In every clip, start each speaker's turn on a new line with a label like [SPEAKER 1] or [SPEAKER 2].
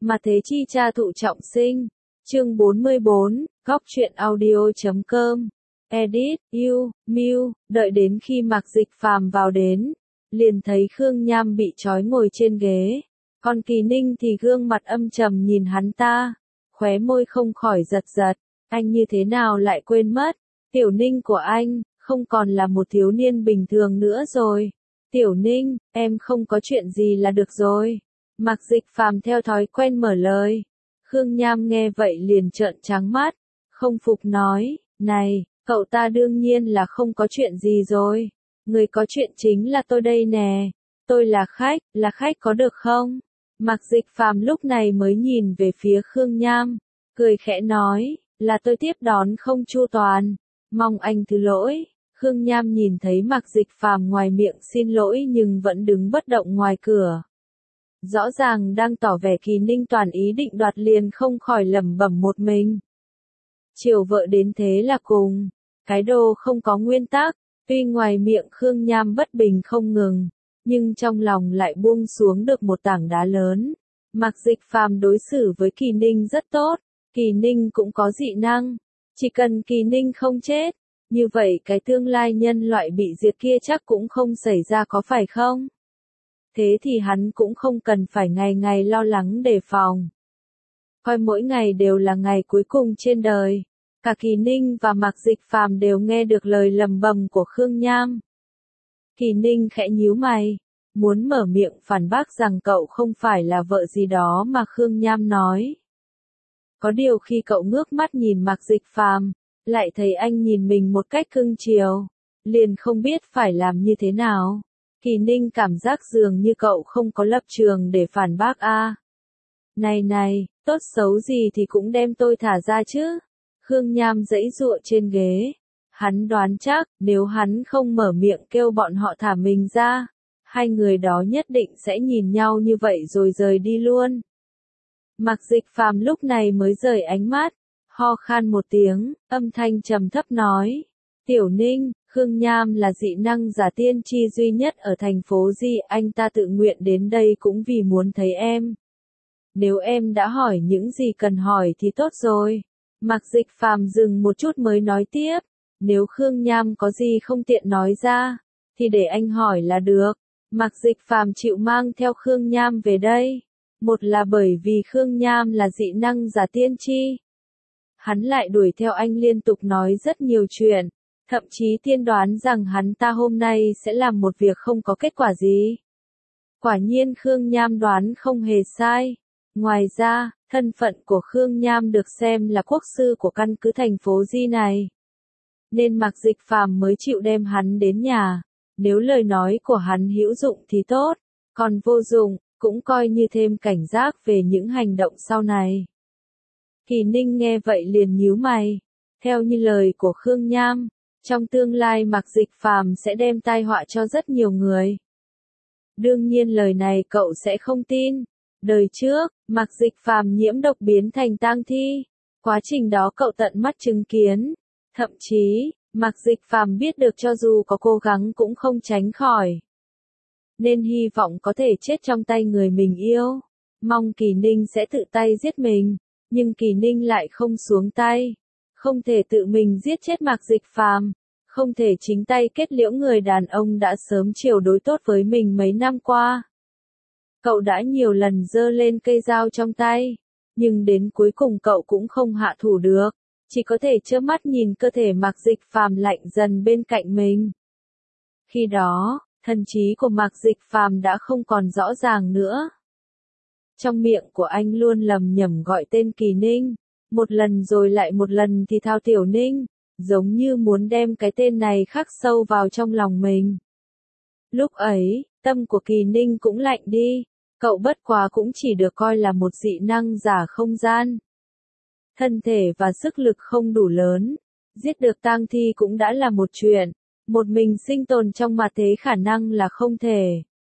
[SPEAKER 1] Mà thế chi cha thụ trọng sinh. Chương 44, góc truyện audio.com. Edit, Mew, đợi đến khi Mạc Dịch Phàm vào đến, liền thấy Khương Nham bị trói ngồi trên ghế. Còn Kỳ Ninh thì gương mặt âm trầm nhìn hắn ta, khóe môi không khỏi giật giật, anh như thế nào lại quên mất, Tiểu Ninh của anh, không còn là một thiếu niên bình thường nữa rồi. Tiểu Ninh, em không có chuyện gì là được rồi. Mạc Dịch Phàm theo thói quen mở lời. Khương Nham nghe vậy liền trợn trắng mắt, không phục nói, này, cậu ta đương nhiên là không có chuyện gì rồi. Người có chuyện chính là tôi đây nè. Tôi là khách có được không? Mạc Dịch Phàm lúc này mới nhìn về phía Khương Nham, cười khẽ nói, là tôi tiếp đón không chu toàn, mong anh thứ lỗi. Khương Nham nhìn thấy Mạc Dịch Phàm ngoài miệng xin lỗi nhưng vẫn đứng bất động ngoài cửa. Rõ ràng đang tỏ vẻ Kỳ Ninh toàn ý định đoạt liền không khỏi lẩm bẩm một mình. Chiều vợ đến thế là cùng, cái đồ không có nguyên tắc, tuy ngoài miệng Khương Nham bất bình không ngừng, nhưng trong lòng lại buông xuống được một tảng đá lớn. Mạc Dịch Phàm đối xử với Kỳ Ninh rất tốt, Kỳ Ninh cũng có dị năng, chỉ cần Kỳ Ninh không chết, như vậy cái tương lai nhân loại bị diệt kia chắc cũng không xảy ra có phải không? Thế thì hắn cũng không cần phải ngày ngày lo lắng đề phòng. Coi mỗi ngày đều là ngày cuối cùng trên đời. Cả Kỳ Ninh và Mạc Dịch Phàm đều nghe được lời lầm bầm của Khương Nham. Kỳ Ninh khẽ nhíu mày, muốn mở miệng phản bác rằng cậu không phải là vợ gì đó mà Khương Nham nói. Có điều khi cậu ngước mắt nhìn Mạc Dịch Phàm, lại thấy anh nhìn mình một cách cưng chiều, liền không biết phải làm như thế nào. Kỳ Ninh cảm giác dường như cậu không có lập trường để phản bác a. Này, tốt xấu gì thì cũng đem tôi thả ra chứ. Khương Nham giãy giụa trên ghế. Hắn đoán chắc, nếu hắn không mở miệng kêu bọn họ thả mình ra, hai người đó nhất định sẽ nhìn nhau như vậy rồi rời đi luôn. Mạc Dịch Phàm lúc này mới rời ánh mắt, ho khan một tiếng, âm thanh trầm thấp nói. Tiểu Ninh, Khương Nham là dị năng giả tiên tri duy nhất ở thành phố Di, anh ta tự nguyện đến đây cũng vì muốn thấy em. Nếu em đã hỏi những gì cần hỏi thì tốt rồi. Mạc Dịch Phàm dừng một chút mới nói tiếp, nếu Khương Nham có gì không tiện nói ra, thì để anh hỏi là được. Mạc Dịch Phàm chịu mang theo Khương Nham về đây, một là bởi vì Khương Nham là dị năng giả tiên tri. Hắn lại đuổi theo anh liên tục nói rất nhiều chuyện, thậm chí tiên đoán rằng hắn ta hôm nay sẽ làm một việc không có kết quả gì. Quả nhiên Khương Nham đoán không hề sai. Ngoài ra, thân phận của Khương Nham được xem là quốc sư của căn cứ thành phố Di này. Nên Mạc Dịch Phàm mới chịu đem hắn đến nhà. Nếu lời nói của hắn hữu dụng thì tốt, còn vô dụng, cũng coi như thêm cảnh giác về những hành động sau này. Kỳ Ninh nghe vậy liền nhíu mày. Theo như lời của Khương Nham, trong tương lai Mạc Dịch Phàm sẽ đem tai họa cho rất nhiều người. Đương nhiên lời này cậu sẽ không tin. Đời trước, Mạc Dịch Phàm nhiễm độc biến thành tang thi. Quá trình đó cậu tận mắt chứng kiến. Thậm chí, Mạc Dịch Phàm biết được cho dù có cố gắng cũng không tránh khỏi. Nên hy vọng có thể chết trong tay người mình yêu. Mong Kỳ Ninh sẽ tự tay giết mình. Nhưng Kỳ Ninh lại không xuống tay. Không thể tự mình giết chết Mạc Dịch Phàm. Không thể chính tay kết liễu người đàn ông đã sớm chiều đối tốt với mình mấy năm qua. Cậu đã nhiều lần giơ lên cây dao trong tay, nhưng đến cuối cùng cậu cũng không hạ thủ được, chỉ có thể trơ mắt nhìn cơ thể Mạc Dịch Phàm lạnh dần bên cạnh mình. Khi đó, thần trí của Mạc Dịch Phàm đã không còn rõ ràng nữa. Trong miệng của anh luôn lầm nhầm gọi tên Kỳ Ninh, một lần rồi lại một lần thì thao Tiểu Ninh, giống như muốn đem cái tên này khắc sâu vào trong lòng mình. Lúc ấy, tâm của Kỳ Ninh cũng lạnh đi. Cậu bất quá cũng chỉ được coi là một dị năng giả không gian. Thân thể và sức lực không đủ lớn, giết được tang thi cũng đã là một chuyện, một mình sinh tồn trong mặt thế khả năng là không thể.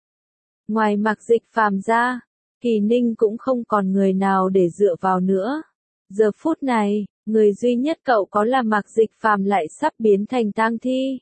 [SPEAKER 1] Ngoài Mạc Dịch Phàm ra, Kỳ Ninh cũng không còn người nào để dựa vào nữa. Giờ phút này, người duy nhất cậu có là Mạc Dịch Phàm lại sắp biến thành tang thi.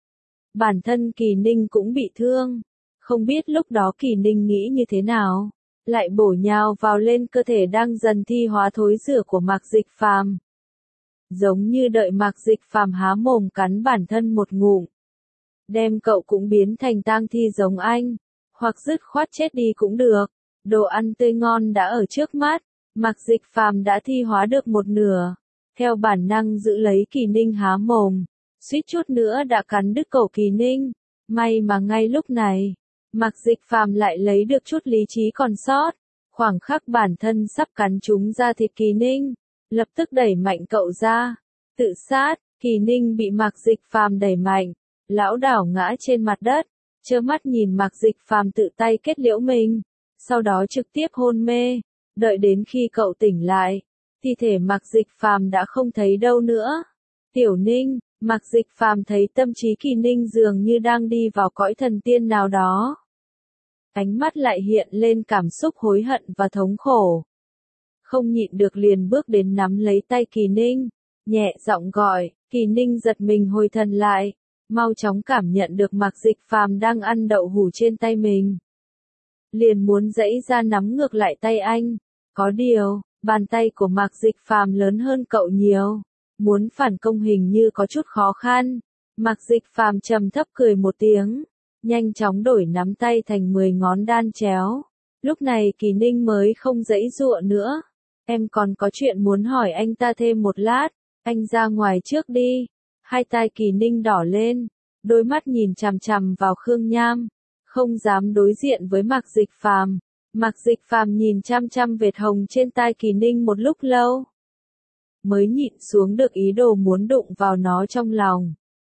[SPEAKER 1] Bản thân Kỳ Ninh cũng bị thương. Không biết lúc đó Kỳ Ninh nghĩ như thế nào. lại bổ nhào vào lên cơ thể đang dần thi hóa thối rữa của Mạc Dịch Phàm. Giống như đợi Mạc Dịch Phàm há mồm cắn bản thân một ngụm. Đem cậu cũng biến thành tang thi giống anh, hoặc dứt khoát chết đi cũng được. Đồ ăn tươi ngon đã ở trước mắt, Mạc Dịch Phàm đã thi hóa được một nửa. Theo bản năng giữ lấy Kỳ Ninh há mồm, suýt chút nữa đã cắn đứt cổ Kỳ Ninh. May mà ngay lúc này, Mạc Dịch Phàm lại lấy được chút lý trí còn sót. Khoảng khắc bản thân sắp cắn trúng da thịt Kỳ Ninh, lập tức đẩy mạnh cậu ra. Tự sát, Kỳ Ninh bị Mạc Dịch Phàm đẩy mạnh, lão đảo ngã trên mặt đất, trơ mắt nhìn Mạc Dịch Phàm tự tay kết liễu mình, sau đó trực tiếp hôn mê. Đợi đến khi cậu tỉnh lại, thi thể Mạc Dịch Phàm đã không thấy đâu nữa. Tiểu Ninh, Mạc Dịch Phàm thấy tâm trí Kỳ Ninh dường như đang đi vào cõi thần tiên nào đó. Ánh mắt lại hiện lên cảm xúc hối hận và thống khổ. Không nhịn được liền bước đến nắm lấy tay Kỳ Ninh, nhẹ giọng gọi. Kỳ Ninh giật mình hồi thần lại, mau chóng cảm nhận được Mạc Dịch Phàm đang ăn đậu hũ trên tay mình. Liền muốn giãy ra nắm ngược lại tay anh. Có điều, bàn tay của Mạc Dịch Phàm lớn hơn cậu nhiều. Muốn phản công hình như có chút khó khăn. Mạc Dịch Phàm trầm thấp cười một tiếng, nhanh chóng đổi nắm tay thành 10 ngón đan chéo. Lúc này Kỳ Ninh mới không giãy giụa nữa. Em còn có chuyện muốn hỏi anh ta thêm một lát, anh ra ngoài trước đi. Hai tai Kỳ Ninh đỏ lên, đôi mắt nhìn chằm chằm vào Khương Nham, không dám đối diện với Mạc Dịch Phàm. Mạc Dịch Phàm nhìn chăm chăm vệt hồng trên tai Kỳ Ninh một lúc lâu, mới nhịn xuống được ý đồ muốn đụng vào nó trong lòng.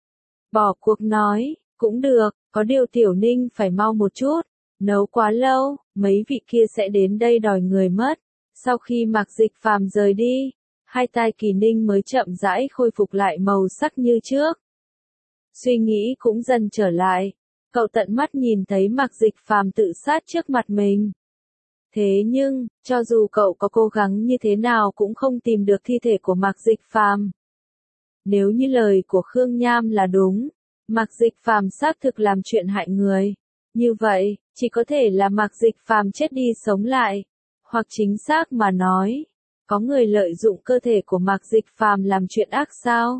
[SPEAKER 1] Bỏ cuộc nói, cũng được, có điều Tiểu Ninh phải mau một chút, nấu quá lâu, mấy vị kia sẽ đến đây đòi người mất. Sau khi Mạc Dịch Phàm rời đi, hai tai Kỳ Ninh mới chậm rãi khôi phục lại màu sắc như trước. Suy nghĩ cũng dần trở lại, cậu tận mắt nhìn thấy Mạc Dịch Phàm tự sát trước mặt mình. Thế nhưng, cho dù cậu có cố gắng như thế nào cũng không tìm được thi thể của Mạc Dịch Phàm. Nếu như lời của Khương Nham là đúng, Mạc Dịch Phàm xác thực làm chuyện hại người. Như vậy, chỉ có thể là Mạc Dịch Phàm chết đi sống lại. Hoặc chính xác mà nói, có người lợi dụng cơ thể của Mạc Dịch Phàm làm chuyện ác sao?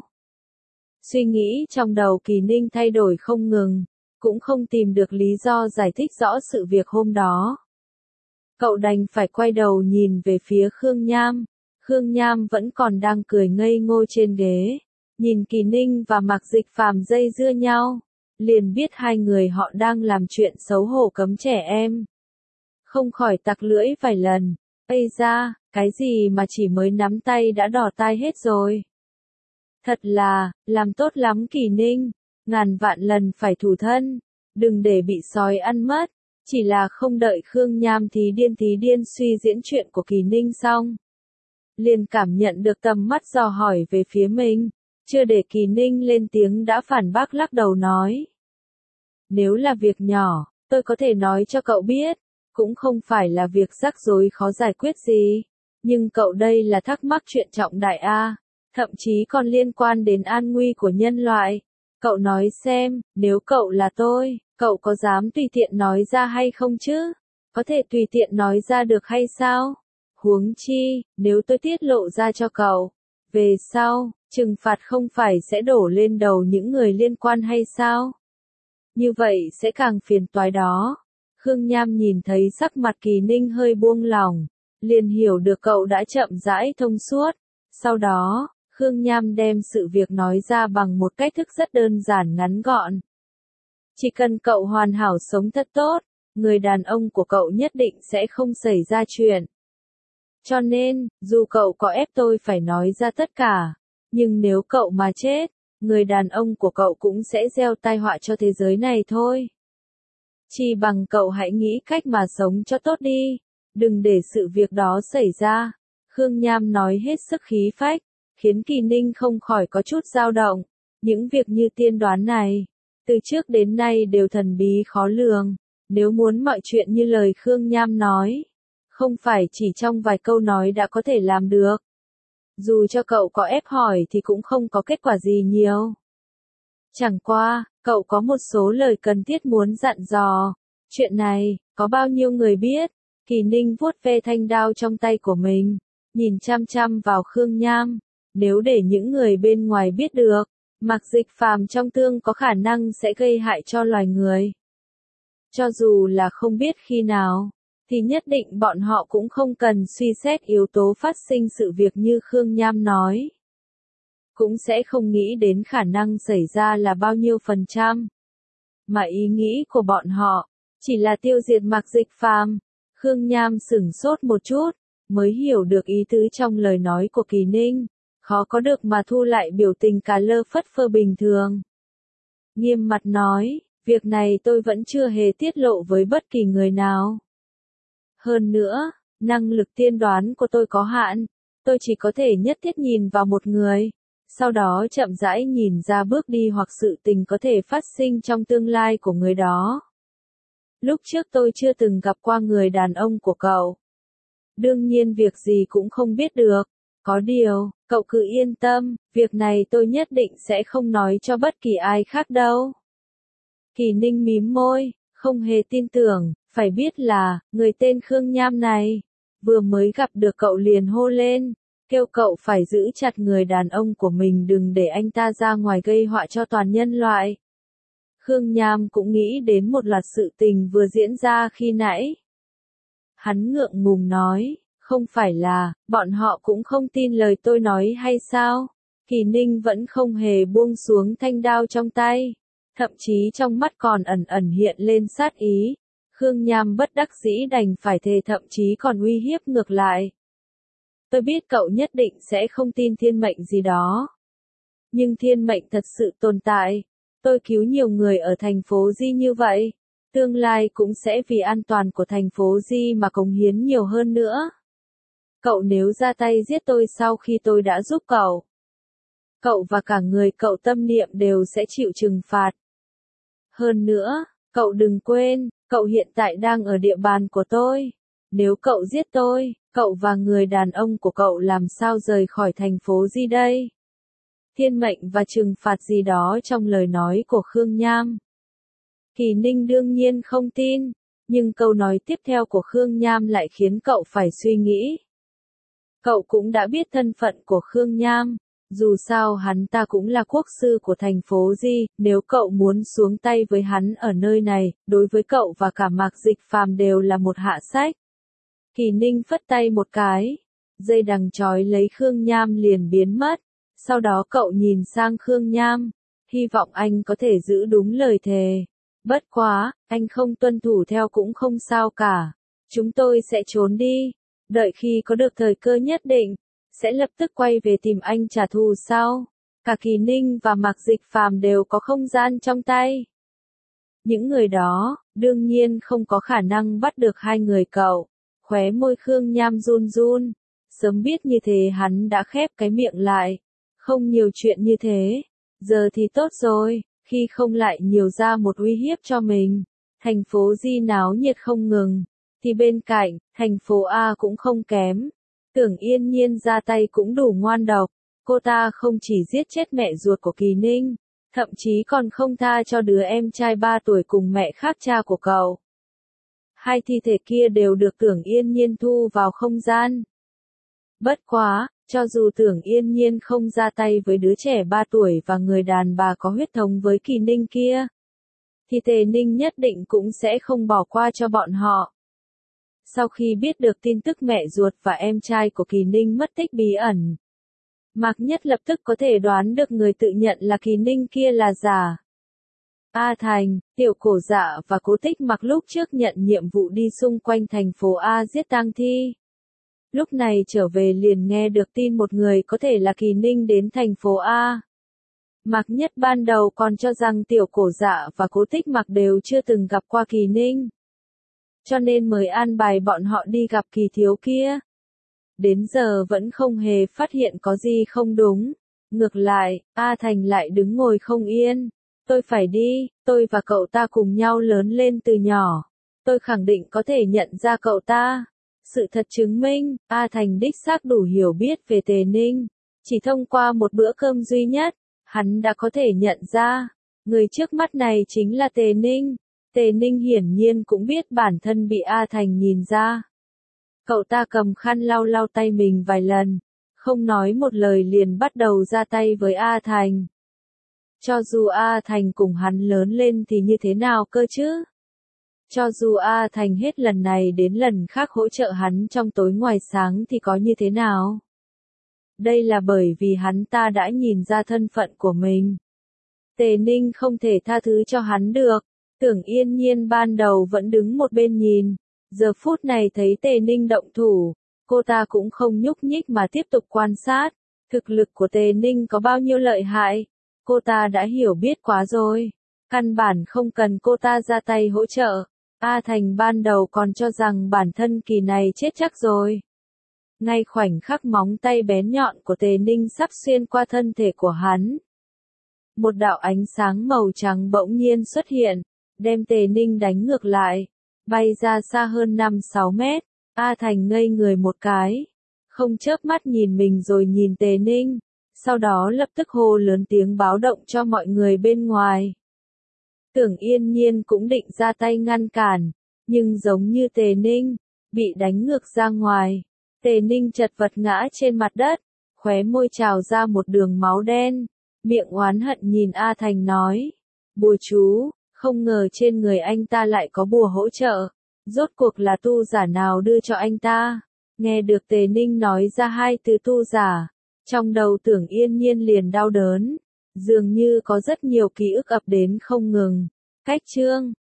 [SPEAKER 1] Suy nghĩ trong đầu Kỳ Ninh thay đổi không ngừng, cũng không tìm được lý do giải thích rõ sự việc hôm đó. Cậu đành phải quay đầu nhìn về phía Khương Nham. Khương Nham vẫn còn đang cười ngây ngô trên ghế, nhìn Kỳ Ninh và Mạc Dịch Phàm dây dưa nhau, liền biết hai người họ đang làm chuyện xấu hổ cấm trẻ em. Không khỏi tặc lưỡi vài lần, ây da, cái gì mà chỉ mới nắm tay đã đỏ tai hết rồi. Thật là, làm tốt lắm Kỳ Ninh, ngàn vạn lần phải thủ thân, đừng để bị sói ăn mất. Chỉ là không đợi Khương Nham tí điên suy diễn chuyện của Kỳ Ninh xong, liền cảm nhận được tầm mắt dò hỏi về phía mình, chưa để Kỳ Ninh lên tiếng đã phản bác lắc đầu nói. Nếu là việc nhỏ, tôi có thể nói cho cậu biết, cũng không phải là việc rắc rối khó giải quyết gì, nhưng cậu đây là thắc mắc chuyện trọng đại a, thậm chí còn liên quan đến an nguy của nhân loại. Cậu nói xem, nếu cậu là tôi, cậu có dám tùy tiện nói ra hay không chứ? Có thể tùy tiện nói ra được hay sao? Huống chi, nếu tôi tiết lộ ra cho cậu, về sau, trừng phạt không phải sẽ đổ lên đầu những người liên quan hay sao? Như vậy sẽ càng phiền toái đó. Khương Nham nhìn thấy sắc mặt Kỳ Ninh hơi buông lỏng, liền hiểu được cậu đã chậm rãi thông suốt. Sau đó, Khương Nham đem sự việc nói ra bằng một cách thức rất đơn giản ngắn gọn. Chỉ cần cậu hoàn hảo sống thật tốt, người đàn ông của cậu nhất định sẽ không xảy ra chuyện. Cho nên, dù cậu có ép tôi phải nói ra tất cả, nhưng nếu cậu mà chết, người đàn ông của cậu cũng sẽ gieo tai họa cho thế giới này thôi. Chỉ bằng cậu hãy nghĩ cách mà sống cho tốt đi, đừng để sự việc đó xảy ra. Khương Nham nói hết sức khí phách, khiến Kỳ Ninh không khỏi có chút dao động. Những việc như tiên đoán này, từ trước đến nay đều thần bí khó lường. Nếu muốn mọi chuyện như lời Khương Nham nói, không phải chỉ trong vài câu nói đã có thể làm được. Dù cho cậu có ép hỏi thì cũng không có kết quả gì nhiều. Chẳng qua, cậu có một số lời cần thiết muốn dặn dò. Chuyện này, có bao nhiêu người biết, Kỳ Ninh vuốt ve thanh đao trong tay của mình, nhìn chăm chăm vào Khương Nham. Nếu để những người bên ngoài biết được, Mạc Dịch Phàm trong tương có khả năng sẽ gây hại cho loài người. Cho dù là không biết khi nào, thì nhất định bọn họ cũng không cần suy xét yếu tố phát sinh sự việc như Khương Nham nói. Cũng sẽ không nghĩ đến khả năng xảy ra là bao nhiêu %. Mà ý nghĩ của bọn họ, chỉ là tiêu diệt Mạc Dịch Phàm. Khương Nham sửng sốt một chút, mới hiểu được ý tứ trong lời nói của Kỳ Ninh. Khó có được mà thu lại biểu tình cả lơ phất phơ bình thường. Nghiêm mặt nói, việc này tôi vẫn chưa hề tiết lộ với bất kỳ người nào. Hơn nữa, năng lực tiên đoán của tôi có hạn, tôi chỉ có thể nhất thiết nhìn vào một người, sau đó chậm rãi nhìn ra bước đi hoặc sự tình có thể phát sinh trong tương lai của người đó. Lúc trước tôi chưa từng gặp qua người đàn ông của cậu. Đương nhiên việc gì cũng không biết được, có điều, cậu cứ yên tâm, việc này tôi nhất định sẽ không nói cho bất kỳ ai khác đâu. Kỳ Ninh mím môi, không hề tin tưởng, phải biết là, người tên Khương Nham này, vừa mới gặp được cậu liền hô lên, kêu cậu phải giữ chặt người đàn ông của mình đừng để anh ta ra ngoài gây họa cho toàn nhân loại. Khương Nham cũng nghĩ đến một loạt sự tình vừa diễn ra khi nãy. Hắn ngượng ngùng nói, không phải là, bọn họ cũng không tin lời tôi nói hay sao? Kỳ Ninh vẫn không hề buông xuống thanh đao trong tay, thậm chí trong mắt còn ẩn ẩn hiện lên sát ý. Khương Nham bất đắc dĩ đành phải thề thậm chí còn uy hiếp ngược lại. Tôi biết cậu nhất định sẽ không tin thiên mệnh gì đó. Nhưng thiên mệnh thật sự tồn tại. Tôi cứu nhiều người ở thành phố Di như vậy. Tương lai cũng sẽ vì an toàn của thành phố Di mà cống hiến nhiều hơn nữa. Cậu nếu ra tay giết tôi sau khi tôi đã giúp cậu, cậu và cả người cậu tâm niệm đều sẽ chịu trừng phạt. Hơn nữa, cậu đừng quên, cậu hiện tại đang ở địa bàn của tôi. Nếu cậu giết tôi, cậu và người đàn ông của cậu làm sao rời khỏi thành phố Di đây? Thiên mệnh và trừng phạt gì đó trong lời nói của Khương Nham. Kỳ Ninh đương nhiên không tin, nhưng câu nói tiếp theo của Khương Nham lại khiến cậu phải suy nghĩ. Cậu cũng đã biết thân phận của Khương Nham, dù sao hắn ta cũng là quốc sư của thành phố Di, nếu cậu muốn xuống tay với hắn ở nơi này, đối với cậu và cả Mạc Dịch Phàm đều là một hạ sách. Kỳ Ninh phất tay một cái, dây đằng trói lấy Khương Nham liền biến mất, sau đó cậu nhìn sang Khương Nham, hy vọng anh có thể giữ đúng lời thề. Bất quá, anh không tuân thủ theo cũng không sao cả, chúng tôi sẽ trốn đi, đợi khi có được thời cơ nhất định, sẽ lập tức quay về tìm anh trả thù sau. Cả Kỳ Ninh và Mạc Dịch Phàm đều có không gian trong tay. Những người đó, đương nhiên không có khả năng bắt được hai người cậu. Khóe môi Khương Nham run run. Sớm biết như thế hắn đã khép cái miệng lại. Không nhiều chuyện như thế. Giờ thì tốt rồi, khi không lại nhiều ra một uy hiếp cho mình. Thành phố Di náo nhiệt không ngừng. Thì bên cạnh, thành phố A cũng không kém. Tưởng Yên Nhiên ra tay cũng đủ ngoan độc. Cô ta không chỉ giết chết mẹ ruột của Kỳ Ninh, thậm chí còn không tha cho đứa em trai 3 tuổi cùng mẹ khác cha của cậu. Hai thi thể kia đều được Tưởng Yên Nhiên thu vào không gian. Bất quá, cho dù Tưởng Yên Nhiên không ra tay với đứa trẻ 3 tuổi và người đàn bà có huyết thống với Kỳ Ninh kia, thì Tề Ninh nhất định cũng sẽ không bỏ qua cho bọn họ. Sau khi biết được tin tức mẹ ruột và em trai của Kỳ Ninh mất tích bí ẩn, Mạc Nhất lập tức có thể đoán được người tự nhận là Kỳ Ninh kia là giả. A Thành, Tiểu Cổ Dạ và Cố Tích Mặc lúc trước nhận nhiệm vụ đi xung quanh thành phố A giết tang thi. Lúc này trở về liền nghe được tin một người có thể là Kỳ Ninh đến thành phố A. Mạc Nhất ban đầu còn cho rằng Tiểu Cổ Dạ và Cố Tích Mặc đều chưa từng gặp qua Kỳ Ninh, cho nên mới an bài bọn họ đi gặp Kỳ thiếu kia. Đến giờ vẫn không hề phát hiện có gì không đúng. Ngược lại, A Thành lại đứng ngồi không yên. Tôi phải đi, tôi và cậu ta cùng nhau lớn lên từ nhỏ. Tôi khẳng định có thể nhận ra cậu ta. Sự thật chứng minh, A Thành đích xác đủ hiểu biết về Tề Ninh. Chỉ thông qua một bữa cơm duy nhất, hắn đã có thể nhận ra, người trước mắt này chính là Tề Ninh. Tề Ninh hiển nhiên cũng biết bản thân bị A Thành nhìn ra. Cậu ta cầm khăn lau lau tay mình vài lần, không nói một lời liền bắt đầu ra tay với A Thành. Cho dù A Thành cùng hắn lớn lên thì như thế nào cơ chứ? Cho dù A Thành hết lần này đến lần khác hỗ trợ hắn trong tối ngoài sáng thì có như thế nào? Đây là bởi vì hắn ta đã nhìn ra thân phận của mình. Tề Ninh không thể tha thứ cho hắn được. Tưởng Yên Nhiên ban đầu vẫn đứng một bên nhìn. Giờ phút này thấy Tề Ninh động thủ, cô ta cũng không nhúc nhích mà tiếp tục quan sát. Thực lực của Tề Ninh có bao nhiêu lợi hại, cô ta đã hiểu biết quá rồi. Căn bản không cần cô ta ra tay hỗ trợ. A Thành ban đầu còn cho rằng bản thân kỳ này chết chắc rồi. Ngay khoảnh khắc móng tay bén nhọn của Tề Ninh sắp xuyên qua thân thể của hắn. Một đạo ánh sáng màu trắng bỗng nhiên xuất hiện, đem Tề Ninh đánh ngược lại, bay ra xa hơn 5-6 mét. A Thành ngây người một cái, không chớp mắt nhìn mình rồi nhìn Tề Ninh, sau đó lập tức hô lớn tiếng báo động cho mọi người bên ngoài. Tưởng Yên Nhiên cũng định ra tay ngăn cản, nhưng giống như Tề Ninh, bị đánh ngược ra ngoài. Tề Ninh chật vật ngã trên mặt đất, khóe môi trào ra một đường máu đen, miệng oán hận nhìn A Thành nói, bùa chú, không ngờ trên người anh ta lại có bùa hỗ trợ, rốt cuộc là tu giả nào đưa cho anh ta. Nghe được Tề Ninh nói ra hai từ tu giả, trong đầu Tưởng Yên Nhiên liền đau đớn, dường như có rất nhiều ký ức ập đến không ngừng. Cách chương